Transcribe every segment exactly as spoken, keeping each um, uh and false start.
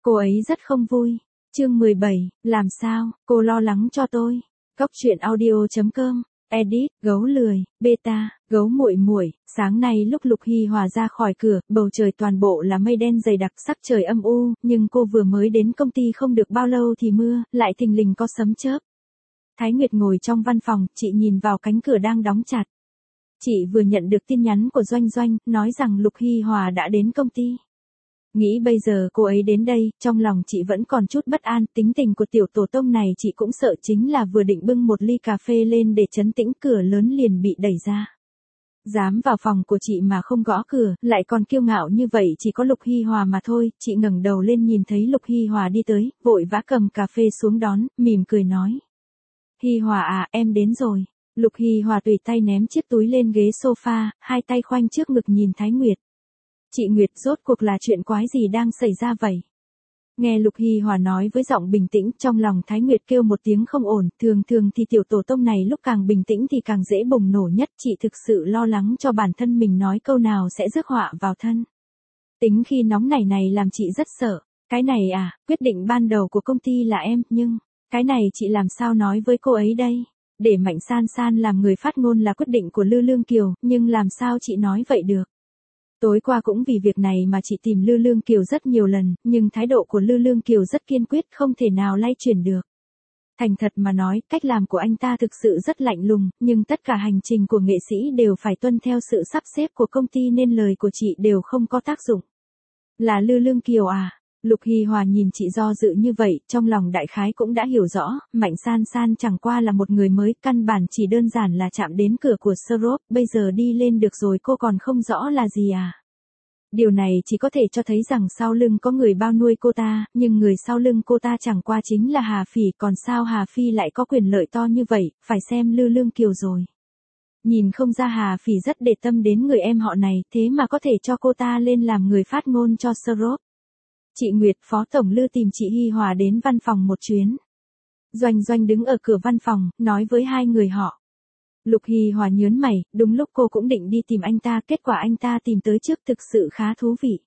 Cô ấy rất không vui. Chương mười bảy, làm sao, cô lo lắng cho tôi. Cốc truyện audio chấm com, edit, gấu lười, beta, gấu muội muội. Sáng nay lúc Lục Hy Hòa ra khỏi cửa, bầu trời toàn bộ là mây đen dày đặc, sắc trời âm u, nhưng cô vừa mới đến công ty không được bao lâu thì mưa, lại thình lình có sấm chớp. Thái Nguyệt ngồi trong văn phòng, chị nhìn vào cánh cửa đang đóng chặt. Chị vừa nhận được tin nhắn của Doanh Doanh, nói rằng Lục Hy Hòa đã đến công ty. Nghĩ bây giờ cô ấy đến đây, trong lòng chị vẫn còn chút bất an, tính tình của tiểu tổ tông này chị cũng sợ, chính là vừa định bưng một ly cà phê lên để trấn tĩnh, cửa lớn liền bị đẩy ra. Dám vào phòng của chị mà không gõ cửa, lại còn kiêu ngạo như vậy, chỉ có Lục Hy Hòa mà thôi. Chị ngẩng đầu lên nhìn thấy Lục Hy Hòa đi tới, vội vã cầm cà phê xuống đón, mỉm cười nói. Hy Hòa à, em đến rồi. Lục Hy Hòa tùy tay ném chiếc túi lên ghế sofa, hai tay khoanh trước ngực nhìn Thái Nguyệt. Chị Nguyệt, rốt cuộc là chuyện quái gì đang xảy ra vậy? Nghe Lục Hy Hòa nói với giọng bình tĩnh, trong lòng Thái Nguyệt kêu một tiếng không ổn, thường thường thì tiểu tổ tông này lúc càng bình tĩnh thì càng dễ bùng nổ nhất, chị thực sự lo lắng cho bản thân mình nói câu nào sẽ rước họa vào thân. Tính khi nóng này này làm chị rất sợ, cái này à, quyết định ban đầu của công ty là em, nhưng, cái này chị làm sao nói với cô ấy đây? Để Mạnh San San làm người phát ngôn là quyết định của Lư Lương Kiều, nhưng làm sao chị nói vậy được? Tối qua cũng vì việc này mà chị tìm Lư Lương Kiều rất nhiều lần, nhưng thái độ của Lư Lương Kiều rất kiên quyết, không thể nào lay chuyển được. Thành thật mà nói, cách làm của anh ta thực sự rất lạnh lùng, nhưng tất cả hành trình của nghệ sĩ đều phải tuân theo sự sắp xếp của công ty nên lời của chị đều không có tác dụng. Là Lư Lương Kiều à? Lục Hy Hòa nhìn chị do dự như vậy, trong lòng đại khái cũng đã hiểu rõ, Mạnh San San chẳng qua là một người mới, căn bản chỉ đơn giản là chạm đến cửa của Srop, bây giờ đi lên được rồi cô còn không rõ là gì à. Điều này chỉ có thể cho thấy rằng sau lưng có người bao nuôi cô ta, nhưng người sau lưng cô ta chẳng qua chính là Hà Phỉ, còn sao Hà Phi lại có quyền lợi to như vậy, phải xem Lư Lương Kiều rồi. Nhìn không ra Hà Phỉ rất để tâm đến người em họ này, thế mà có thể cho cô ta lên làm người phát ngôn cho Srop. Chị Nguyệt, Phó Tổng Lư tìm chị Hy Hòa đến văn phòng một chuyến. Doanh Doanh đứng ở cửa văn phòng, nói với hai người họ. Lục Hy Hòa nhớn mày, đúng lúc cô cũng định đi tìm anh ta, kết quả anh ta tìm tới trước, thực sự khá thú vị.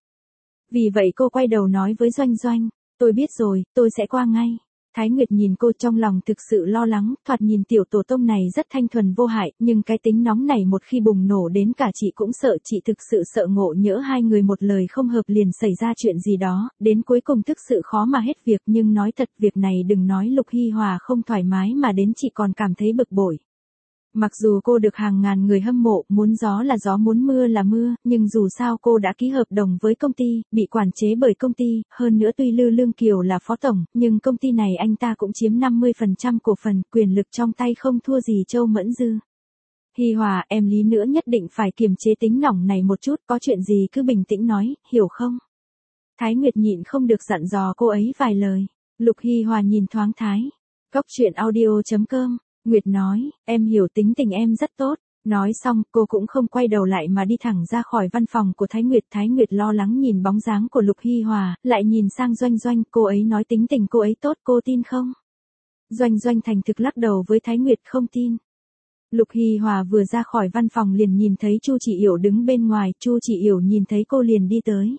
Vì vậy cô quay đầu nói với Doanh Doanh, tôi biết rồi, tôi sẽ qua ngay. Thái Nguyệt nhìn cô trong lòng thực sự lo lắng, thoạt nhìn tiểu tổ tông này rất thanh thuần vô hại, nhưng cái tính nóng này một khi bùng nổ đến cả chị cũng sợ, chị thực sự sợ ngộ nhỡ hai người một lời không hợp liền xảy ra chuyện gì đó, đến cuối cùng thực sự khó mà hết việc, nhưng nói thật việc này đừng nói Lục Hy Hòa không thoải mái mà đến chị còn cảm thấy bực bội. Mặc dù cô được hàng ngàn người hâm mộ, muốn gió là gió muốn mưa là mưa, nhưng dù sao cô đã ký hợp đồng với công ty, bị quản chế bởi công ty, hơn nữa tuy Lư Lương Kiều là phó tổng, nhưng công ty này anh ta cũng chiếm năm mươi phần trăm cổ phần, quyền lực trong tay không thua gì Châu Mẫn Dư. Hy Hòa, em lý nữa nhất định phải kiềm chế tính nỏng này một chút, có chuyện gì cứ bình tĩnh nói, hiểu không? Thái Nguyệt nhịn không được dặn dò cô ấy vài lời. Lục Hy Hòa nhìn thoáng Thái. Cốc truyện audio chấm com. Nguyệt nói, em hiểu tính tình em rất tốt. Nói xong, cô cũng không quay đầu lại mà đi thẳng ra khỏi văn phòng của Thái Nguyệt. Thái Nguyệt lo lắng nhìn bóng dáng của Lục Hy Hòa, lại nhìn sang Doanh Doanh, cô ấy nói tính tình cô ấy tốt, cô tin không? Doanh Doanh thành thực lắc đầu với Thái Nguyệt, không tin. Lục Hy Hòa vừa ra khỏi văn phòng liền nhìn thấy Chu Chỉ Yểu đứng bên ngoài, Chu Chỉ Yểu nhìn thấy cô liền đi tới.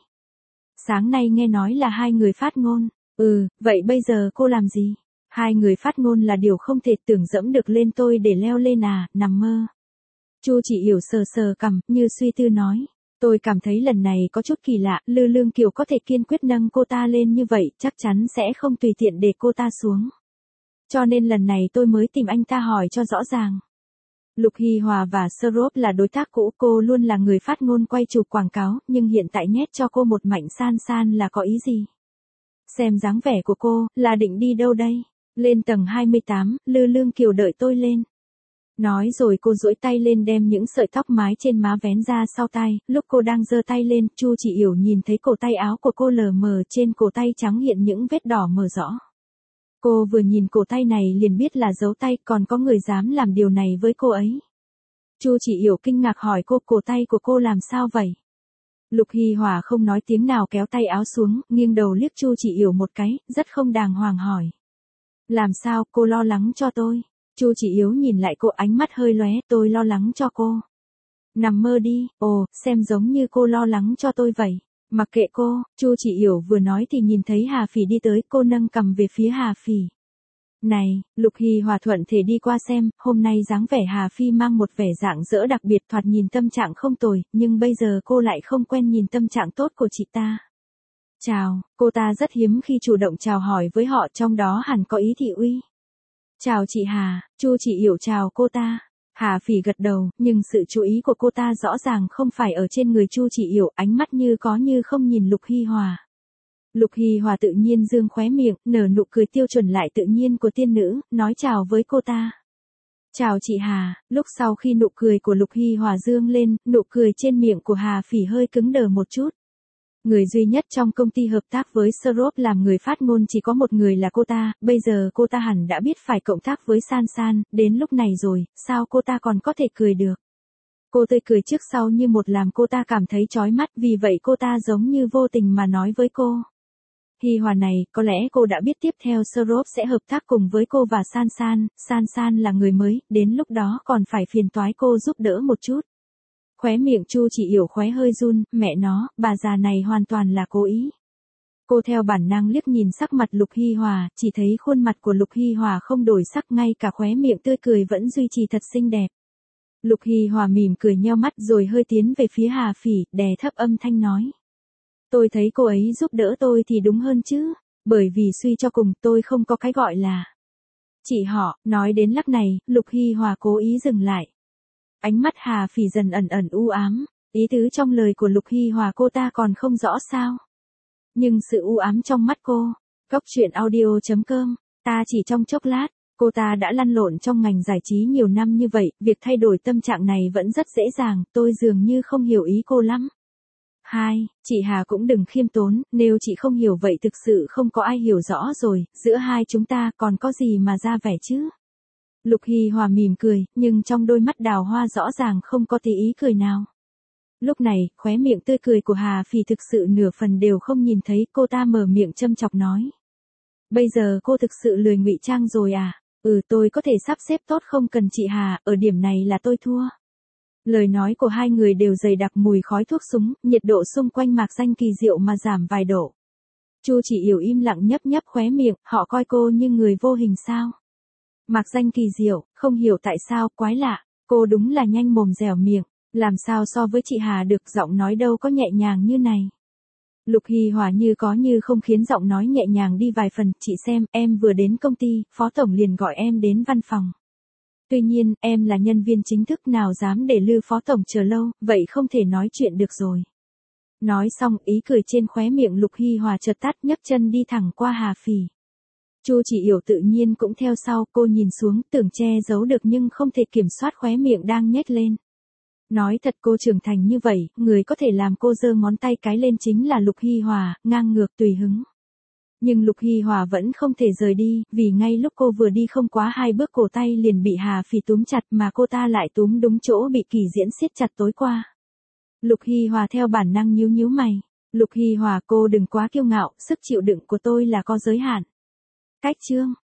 Sáng nay nghe nói là hai người phát ngôn, ừ, vậy bây giờ cô làm gì? Hai người phát ngôn là điều không thể tưởng dẫm được lên tôi để leo lên à, nằm mơ. Chu Chỉ Yểu sờ sờ cằm, như suy tư nói. Tôi cảm thấy lần này có chút kỳ lạ, Lư Lương Kiều có thể kiên quyết nâng cô ta lên như vậy, chắc chắn sẽ không tùy tiện để cô ta xuống. Cho nên lần này tôi mới tìm anh ta hỏi cho rõ ràng. Lục Hy Hòa và Srop là đối tác cũ, cô luôn là người phát ngôn quay chụp quảng cáo, nhưng hiện tại nhét cho cô một Mạnh San San là có ý gì? Xem dáng vẻ của cô, là định đi đâu đây? Lên tầng hai mươi tám, Lư Lương Kiều đợi tôi lên. Nói rồi cô duỗi tay lên đem những sợi tóc mái trên má vén ra sau tai, lúc cô đang giơ tay lên, Chu Chỉ Yểu nhìn thấy cổ tay áo của cô lờ mờ, trên cổ tay trắng hiện những vết đỏ mờ rõ. Cô vừa nhìn cổ tay này liền biết là dấu tay, còn có người dám làm điều này với cô ấy. Chu Chỉ Yểu kinh ngạc hỏi cô, cổ tay của cô làm sao vậy? Lục Hy Hòa không nói tiếng nào kéo tay áo xuống, nghiêng đầu liếc Chu Chỉ Yểu một cái, rất không đàng hoàng hỏi. Làm sao, cô lo lắng cho tôi? Chu Chỉ Yểu nhìn lại cô, ánh mắt hơi lóe, tôi lo lắng cho cô. Nằm mơ đi, ồ, xem giống như cô lo lắng cho tôi vậy. Mặc kệ cô, Chu Chỉ Yểu vừa nói thì nhìn thấy Hà Phỉ đi tới, cô nâng cằm về phía Hà Phỉ. Này, Lục Hy Hòa thuận thể đi qua xem, hôm nay dáng vẻ Hà Phi mang một vẻ dạng dỡ đặc biệt, thoạt nhìn tâm trạng không tồi, nhưng bây giờ cô lại không quen nhìn tâm trạng tốt của chị ta. Chào, cô ta rất hiếm khi chủ động chào hỏi với họ, trong đó hẳn có ý thị uy. Chào chị Hà, Chu Chỉ Yểu chào cô ta. Hà Phỉ gật đầu, nhưng sự chú ý của cô ta rõ ràng không phải ở trên người Chu Chỉ Yểu, ánh mắt như có như không nhìn Lục Hy Hòa. Lục Hy Hòa tự nhiên dương khóe miệng, nở nụ cười tiêu chuẩn lại tự nhiên của tiên nữ, nói chào với cô ta. Chào chị Hà, lúc sau khi nụ cười của Lục Hy Hòa dương lên, nụ cười trên miệng của Hà Phỉ hơi cứng đờ một chút. Người duy nhất trong công ty hợp tác với Srop làm người phát ngôn chỉ có một người là cô ta, bây giờ cô ta hẳn đã biết phải cộng tác với San San, đến lúc này rồi, sao cô ta còn có thể cười được. Cô tươi cười trước sau như một làm cô ta cảm thấy chói mắt, vì vậy cô ta giống như vô tình mà nói với cô. Hy Hòa này, có lẽ cô đã biết tiếp theo Srop sẽ hợp tác cùng với cô và San San, San San là người mới, đến lúc đó còn phải phiền toái cô giúp đỡ một chút. Khóe miệng Chu Chỉ Yểu khóe hơi run, mẹ nó, bà già này hoàn toàn là cố ý. Cô theo bản năng liếc nhìn sắc mặt Lục Hy Hòa, chỉ thấy khuôn mặt của Lục Hy Hòa không đổi sắc, ngay cả khóe miệng tươi cười vẫn duy trì thật xinh đẹp. Lục Hy Hòa mỉm cười nheo mắt rồi hơi tiến về phía Hà Phỉ, đè thấp âm thanh nói. Tôi thấy cô ấy giúp đỡ tôi thì đúng hơn chứ, bởi vì suy cho cùng tôi không có cái gọi là chị họ. Nói đến lắc này, Lục Hy Hòa cố ý dừng lại. Ánh mắt Hà Phỉ dần ẩn ẩn u ám, ý tứ trong lời của Lục Hy Hòa cô ta còn không rõ sao. Nhưng sự u ám trong mắt cô, Cốc truyện audio chấm com, ta chỉ trong chốc lát, cô ta đã lăn lộn trong ngành giải trí nhiều năm như vậy, việc thay đổi tâm trạng này vẫn rất dễ dàng, tôi dường như không hiểu ý cô lắm. Hai, chị Hà cũng đừng khiêm tốn, nếu chị không hiểu vậy thực sự không có ai hiểu rõ rồi, giữa hai chúng ta còn có gì mà ra vẻ chứ. Lục Hy Hòa mỉm cười, nhưng trong đôi mắt đào hoa rõ ràng không có tí ý cười nào. Lúc này, khóe miệng tươi cười của Hà Phỉ thực sự nửa phần đều không nhìn thấy, cô ta mở miệng châm chọc nói. Bây giờ cô thực sự lười ngụy trang rồi à? Ừ, tôi có thể sắp xếp tốt, không cần chị Hà, ở điểm này là tôi thua. Lời nói của hai người đều dày đặc mùi khói thuốc súng, nhiệt độ xung quanh Mạc Danh Kỳ Diệu mà giảm vài độ. Chu Chỉ Yểu im lặng nhấp nhấp khóe miệng, họ coi cô như người vô hình sao? Mạc Danh Kỳ Diệu, không hiểu tại sao, quái lạ, cô đúng là nhanh mồm dẻo miệng, làm sao so với chị Hà được, giọng nói đâu có nhẹ nhàng như này. Lục Hy Hòa như có như không khiến giọng nói nhẹ nhàng đi vài phần, chị xem, em vừa đến công ty, phó tổng liền gọi em đến văn phòng. Tuy nhiên, em là nhân viên chính thức, nào dám để Lư phó tổng chờ lâu, vậy không thể nói chuyện được rồi. Nói xong, ý cười trên khóe miệng Lục Hy Hòa chợt tắt, nhấc chân đi thẳng qua Hà Phỉ. Chu Chỉ Yểu tự nhiên cũng theo sau, cô nhìn xuống, tưởng che giấu được nhưng không thể kiểm soát khóe miệng đang nhếch lên. Nói thật, cô trưởng thành như vậy, người có thể làm cô giơ ngón tay cái lên chính là Lục Hy Hòa, ngang ngược tùy hứng. Nhưng Lục Hy Hòa vẫn không thể rời đi, vì ngay lúc cô vừa đi không quá hai bước cổ tay liền bị Hà Phỉ túm chặt, mà cô ta lại túm đúng chỗ bị Kỳ Diễn siết chặt tối qua. Lục Hy Hòa theo bản năng nhíu nhíu mày. Lục Hy Hòa, cô đừng quá kiêu ngạo, sức chịu đựng của tôi là có giới hạn. Cách chương